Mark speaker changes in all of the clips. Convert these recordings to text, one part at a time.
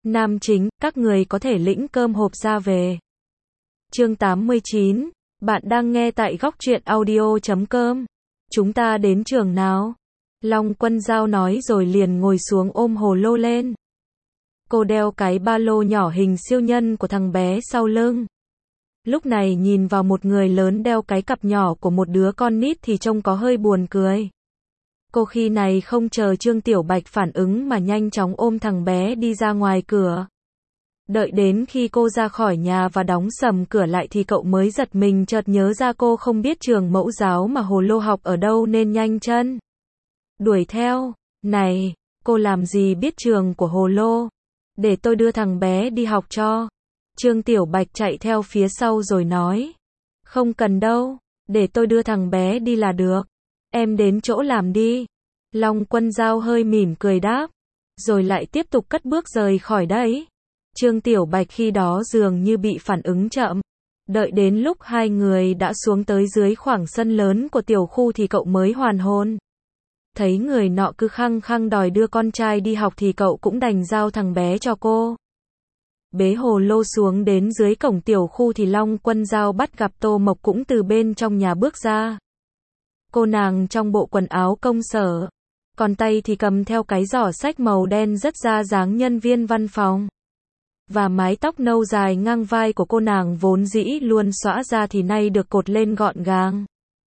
Speaker 1: Nam chính, các người có thể lĩnh cơm hộp ra về. Chương 89, bạn đang nghe tại góc truyện audio.com. Chúng ta đến trường nào? Long Quân Dao nói rồi liền ngồi xuống ôm hồ lô lên. Cô đeo cái ba lô nhỏ hình siêu nhân của thằng bé sau lưng. Lúc này nhìn vào một người lớn đeo cái cặp nhỏ của một đứa con nít thì trông có hơi buồn cười. Cô khi này không chờ Trương Tiểu Bạch phản ứng mà nhanh chóng ôm thằng bé đi ra ngoài cửa. Đợi đến khi cô ra khỏi nhà và đóng sầm cửa lại thì cậu mới giật mình chợt nhớ ra cô không biết trường mẫu giáo mà hồ lô học ở đâu nên nhanh chân đuổi theo. Này, cô làm gì biết trường của hồ lô? Để tôi đưa thằng bé đi học cho. Trương Tiểu Bạch chạy theo phía sau rồi nói. Không cần đâu, để tôi đưa thằng bé đi là được. Em đến chỗ làm đi. Long Quân Dao hơi mỉm cười đáp. Rồi lại tiếp tục cất bước rời khỏi đấy. Trương Tiểu Bạch khi đó dường như bị phản ứng chậm. Đợi đến lúc hai người đã xuống tới dưới khoảng sân lớn của tiểu khu thì cậu mới hoàn hồn. Thấy người nọ cứ khăng khăng đòi đưa con trai đi học thì cậu cũng đành giao thằng bé cho cô. Bế hồ lô xuống đến dưới cổng tiểu khu thì Long Quân Dao bắt gặp Tô Mộc cũng từ bên trong nhà bước ra. Cô nàng trong bộ quần áo công sở, còn tay thì cầm theo cái giỏ xách màu đen rất ra dáng nhân viên văn phòng. Và mái tóc nâu dài ngang vai của cô nàng vốn dĩ luôn xõa ra thì nay được cột lên gọn gàng.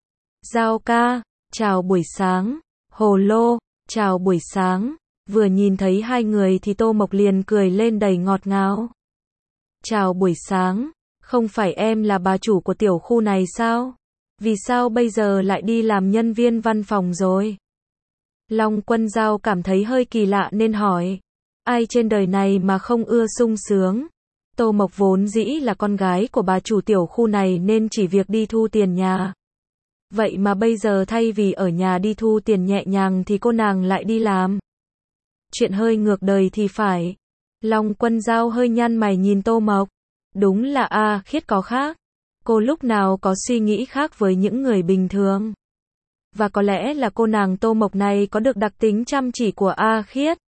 Speaker 1: Dao ca, chào buổi sáng. Hồ lô, chào buổi sáng. Vừa nhìn thấy hai người thì Tô Mộc liền cười lên đầy ngọt ngào. Chào buổi sáng, không phải em là bà chủ của tiểu khu này sao? Vì sao bây giờ lại đi làm nhân viên văn phòng rồi? Long Quân Dao cảm thấy hơi kỳ lạ nên hỏi. Ai trên đời này mà không ưa sung sướng? Tô Mộc vốn dĩ là con gái của bà chủ tiểu khu này nên chỉ việc đi thu tiền nhà. Vậy mà bây giờ thay vì ở nhà đi thu tiền nhẹ nhàng thì cô nàng lại đi làm. Chuyện hơi ngược đời thì phải. Long Quân Dao hơi nhăn mày nhìn Tô Mộc. Đúng là Khiết có khác. Cô lúc nào có suy nghĩ khác với những người bình thường. Và có lẽ là cô nàng Tô Mộc này có được đặc tính chăm chỉ của Khiết.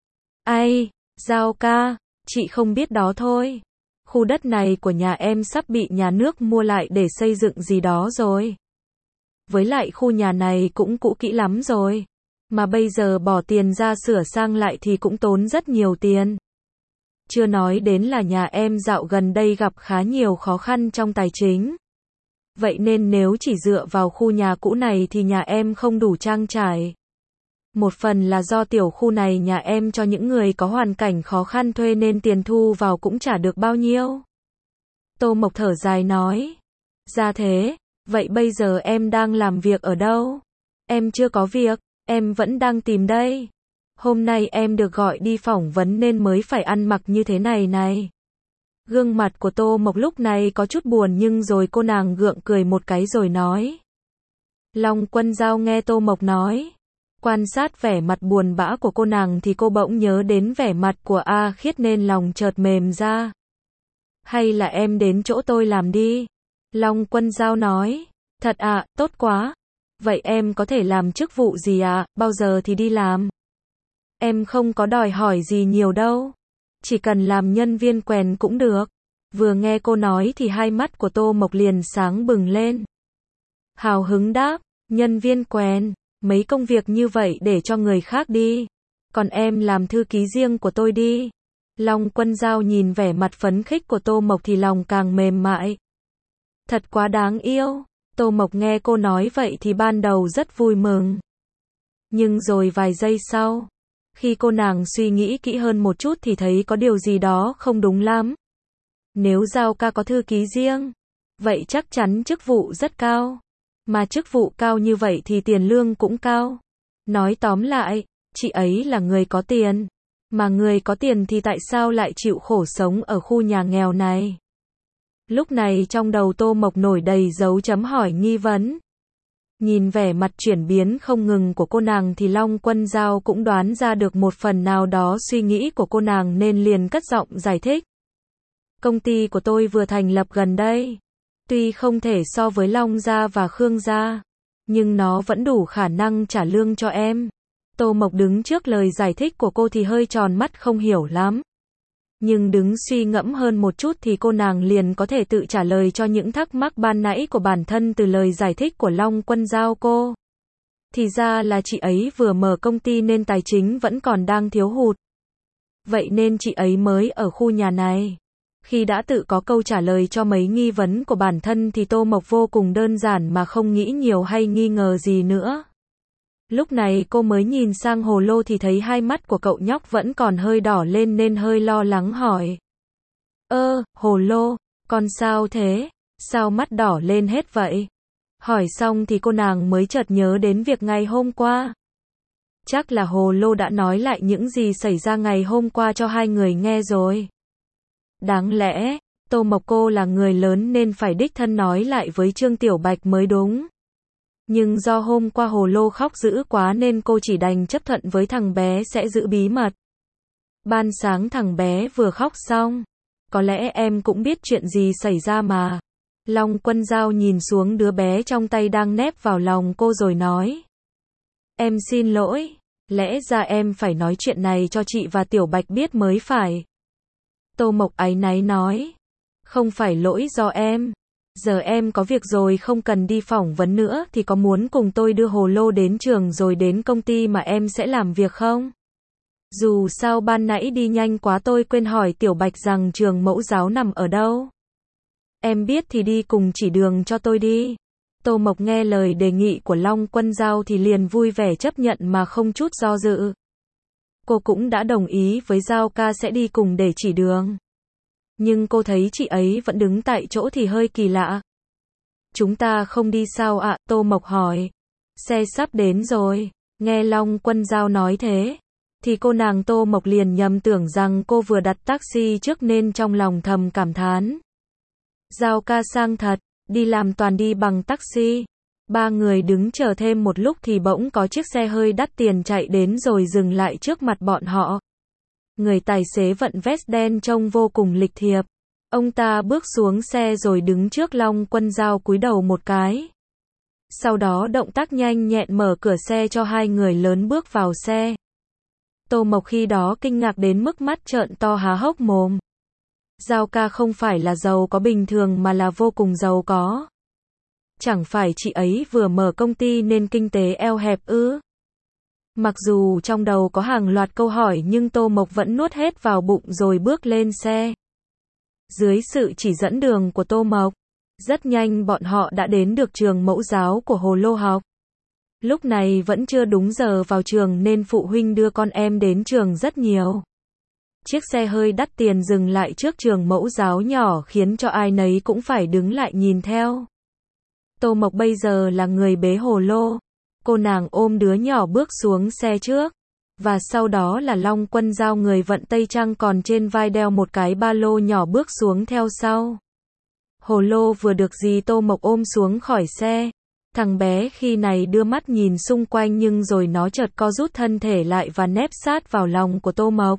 Speaker 1: Ai, Dao ca, chị không biết đó thôi. Khu đất này của nhà em sắp bị nhà nước mua lại để xây dựng gì đó rồi. Với lại khu nhà này cũng cũ kỹ lắm rồi. Mà bây giờ bỏ tiền ra sửa sang lại thì cũng tốn rất nhiều tiền. Chưa nói đến là nhà em dạo gần đây gặp khá nhiều khó khăn trong tài chính. Vậy nên nếu chỉ dựa vào khu nhà cũ này thì nhà em không đủ trang trải. Một phần là do tiểu khu này nhà em cho những người có hoàn cảnh khó khăn thuê nên tiền thu vào cũng chả được bao nhiêu. Tô Mộc thở dài nói. Ra thế, vậy bây giờ em đang làm việc ở đâu? Em chưa có việc, em vẫn đang tìm đây. Hôm nay em được gọi đi phỏng vấn nên mới phải ăn mặc như thế này này. Gương mặt của Tô Mộc lúc này có chút buồn nhưng rồi cô nàng gượng cười một cái rồi nói. Long Quân Dao nghe Tô Mộc nói. Quan sát vẻ mặt buồn bã của cô nàng thì cô bỗng nhớ đến vẻ mặt của Khiết nên lòng chợt mềm ra. Hay là em đến chỗ tôi làm đi? Long Quân Dao nói. Thật tốt quá. Vậy em có thể làm chức vụ gì bao giờ thì đi làm? Em không có đòi hỏi gì nhiều đâu. Chỉ cần làm nhân viên quèn cũng được. Vừa nghe cô nói thì hai mắt của Tô Mộc liền sáng bừng lên. Hào hứng đáp, nhân viên quèn, mấy công việc như vậy để cho người khác đi. Còn em làm thư ký riêng của tôi đi. Long Quân Dao nhìn vẻ mặt phấn khích của Tô Mộc thì lòng càng mềm mại. Thật quá đáng yêu. Tô Mộc nghe cô nói vậy thì ban đầu rất vui mừng. Nhưng rồi vài giây sau, khi cô nàng suy nghĩ kỹ hơn một chút thì thấy có điều gì đó không đúng lắm. Nếu Dao ca có thư ký riêng, vậy chắc chắn chức vụ rất cao. Mà chức vụ cao như vậy thì tiền lương cũng cao. Nói tóm lại, chị ấy là người có tiền. Mà người có tiền thì tại sao lại chịu khổ sống ở khu nhà nghèo này? Lúc này trong đầu Tô Mộc nổi đầy dấu chấm hỏi nghi vấn. Nhìn vẻ mặt chuyển biến không ngừng của cô nàng thì Long Quân Dao cũng đoán ra được một phần nào đó suy nghĩ của cô nàng nên liền cất giọng giải thích. Công ty của tôi vừa thành lập gần đây. Tuy không thể so với Long Gia và Khương Gia, nhưng nó vẫn đủ khả năng trả lương cho em. Tô Mộc đứng trước lời giải thích của cô thì hơi tròn mắt không hiểu lắm. Nhưng đứng suy ngẫm hơn một chút thì cô nàng liền có thể tự trả lời cho những thắc mắc ban nãy của bản thân từ lời giải thích của Long Quân giao cô. Thì ra là chị ấy vừa mở công ty nên tài chính vẫn còn đang thiếu hụt. Vậy nên chị ấy mới ở khu nhà này. Khi đã tự có câu trả lời cho mấy nghi vấn của bản thân thì Tô Mộc vô cùng đơn giản mà không nghĩ nhiều hay nghi ngờ gì nữa. Lúc này cô mới nhìn sang Hồ Lô thì thấy hai mắt của cậu nhóc vẫn còn hơi đỏ lên nên hơi lo lắng hỏi. Hồ Lô, con sao thế? Sao mắt đỏ lên hết vậy? Hỏi xong thì cô nàng mới chợt nhớ đến việc ngày hôm qua. Chắc là Hồ Lô đã nói lại những gì xảy ra ngày hôm qua cho hai người nghe rồi. Đáng lẽ, Tô Mộc cô là người lớn nên phải đích thân nói lại với Trương Tiểu Bạch mới đúng. Nhưng do hôm qua Hồ Lô khóc dữ quá nên cô chỉ đành chấp thuận với thằng bé sẽ giữ bí mật. Ban sáng thằng bé vừa khóc xong. Có lẽ em cũng biết chuyện gì xảy ra mà. Long Quân Giao nhìn xuống đứa bé trong tay đang nép vào lòng cô rồi nói. Em xin lỗi, lẽ ra em phải nói chuyện này cho chị và Tiểu Bạch biết mới phải. Tô Mộc áy náy nói. Không phải lỗi do em. Giờ em có việc rồi không cần đi phỏng vấn nữa thì có muốn cùng tôi đưa Hồ Lô đến trường rồi đến công ty mà em sẽ làm việc không? Dù sao ban nãy đi nhanh quá tôi quên hỏi Tiểu Bạch rằng trường mẫu giáo nằm ở đâu. Em biết thì đi cùng chỉ đường cho tôi đi. Tô Mộc nghe lời đề nghị của Long Quân Giao thì liền vui vẻ chấp nhận mà không chút do dự. Cô cũng đã đồng ý với Giao ca sẽ đi cùng để chỉ đường. Nhưng cô thấy chị ấy vẫn đứng tại chỗ thì hơi kỳ lạ. Chúng ta không đi sao ạ? Tô Mộc hỏi. Xe sắp đến rồi. Nghe Long Quân Giao nói thế. Thì cô nàng Tô Mộc liền nhầm tưởng rằng cô vừa đặt taxi trước nên trong lòng thầm cảm thán. Giao ca sang thật, đi làm toàn đi bằng taxi. Ba người đứng chờ thêm một lúc thì bỗng có chiếc xe hơi đắt tiền chạy đến rồi dừng lại trước mặt bọn họ. Người tài xế vận vest đen trông vô cùng lịch thiệp. Ông ta bước xuống xe rồi đứng trước Long Quân Giao cúi đầu một cái. Sau đó động tác nhanh nhẹn mở cửa xe cho hai người lớn bước vào xe. Tô Mộc khi đó kinh ngạc đến mức mắt trợn to há hốc mồm. Giao ca không phải là giàu có bình thường mà là vô cùng giàu có. Chẳng phải chị ấy vừa mở công ty nên kinh tế eo hẹp ư? Mặc dù trong đầu có hàng loạt câu hỏi nhưng Tô Mộc vẫn nuốt hết vào bụng rồi bước lên xe. Dưới sự chỉ dẫn đường của Tô Mộc, rất nhanh bọn họ đã đến được trường mẫu giáo của Hồ Lô học. Lúc này vẫn chưa đúng giờ vào trường nên phụ huynh đưa con em đến trường rất nhiều. Chiếc xe hơi đắt tiền dừng lại trước trường mẫu giáo nhỏ khiến cho ai nấy cũng phải đứng lại nhìn theo. Tô Mộc bây giờ là người bế Hồ Lô. Cô nàng ôm đứa nhỏ bước xuống xe trước. Và sau đó là Long Quân Giao người vận tây trang còn trên vai đeo một cái ba lô nhỏ bước xuống theo sau. Hồ Lô vừa được dì Tô Mộc ôm xuống khỏi xe. Thằng bé khi này đưa mắt nhìn xung quanh nhưng rồi nó chợt co rút thân thể lại và nép sát vào lòng của Tô Mộc.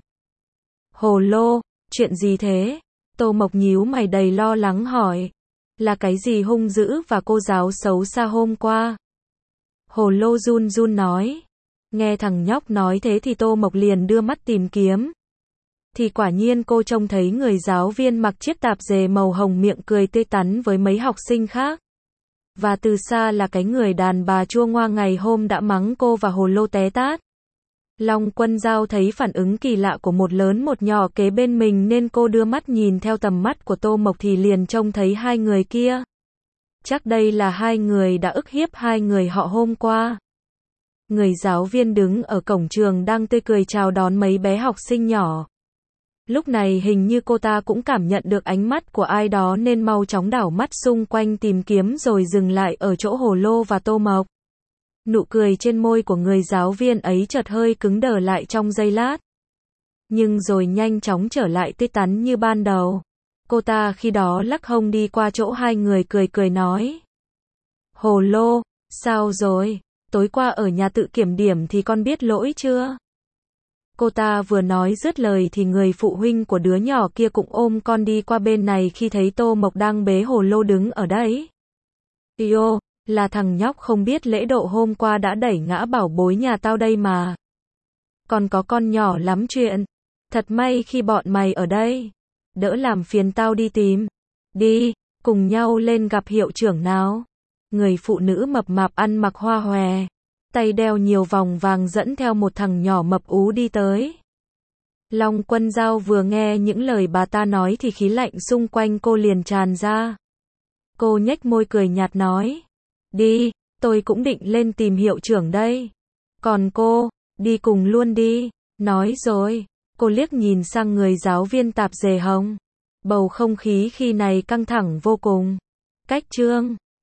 Speaker 1: Hồ Lô, chuyện gì thế? Tô Mộc nhíu mày đầy lo lắng hỏi. Là cái gì hung dữ và cô giáo xấu xa hôm qua? Hồ Lô run run nói. Nghe thằng nhóc nói thế thì Tô Mộc liền đưa mắt tìm kiếm. Thì quả nhiên cô trông thấy người giáo viên mặc chiếc tạp dề màu hồng miệng cười tươi tắn với mấy học sinh khác. Và từ xa là cái người đàn bà chua ngoa ngày hôm đã mắng cô và Hồ Lô té tát. Long Quân Giao thấy phản ứng kỳ lạ của một lớn một nhỏ kế bên mình nên cô đưa mắt nhìn theo tầm mắt của Tô Mộc thì liền trông thấy hai người kia. Chắc đây là hai người đã ức hiếp hai người họ hôm qua. Người giáo viên đứng ở cổng trường đang tươi cười chào đón mấy bé học sinh nhỏ. Lúc này hình như cô ta cũng cảm nhận được ánh mắt của ai đó nên mau chóng đảo mắt xung quanh tìm kiếm rồi dừng lại ở chỗ Hồ Lô và Tô Mộc. Nụ cười trên môi của người giáo viên ấy chợt hơi cứng đờ lại trong giây lát. Nhưng rồi nhanh chóng trở lại tươi tắn như ban đầu. Cô ta khi đó lắc hông đi qua chỗ hai người cười cười nói. Hồ Lô, sao rồi? Tối qua ở nhà tự kiểm điểm thì con biết lỗi chưa? Cô ta vừa nói dứt lời thì người phụ huynh của đứa nhỏ kia cũng ôm con đi qua bên này khi thấy Tô Mộc đang bế Hồ Lô đứng ở đấy. Yêu, là thằng nhóc không biết lễ độ hôm qua đã đẩy ngã bảo bối nhà tao đây mà. Còn có con nhỏ lắm chuyện. Thật may khi bọn mày ở đây. Đỡ làm phiền tao đi tìm. Đi, cùng nhau lên gặp hiệu trưởng nào. Người phụ nữ mập mạp ăn mặc hoa hòe, tay đeo nhiều vòng vàng dẫn theo một thằng nhỏ mập ú đi tới. Long Quân Dao vừa nghe những lời bà ta nói thì khí lạnh xung quanh cô liền tràn ra. Cô nhếch môi cười nhạt nói. Đi, tôi cũng định lên tìm hiệu trưởng đây. Còn cô, đi cùng luôn đi. Nói rồi, cô liếc nhìn sang người giáo viên tạp dề hồng. Bầu không khí khi này căng thẳng vô cùng. Cách chương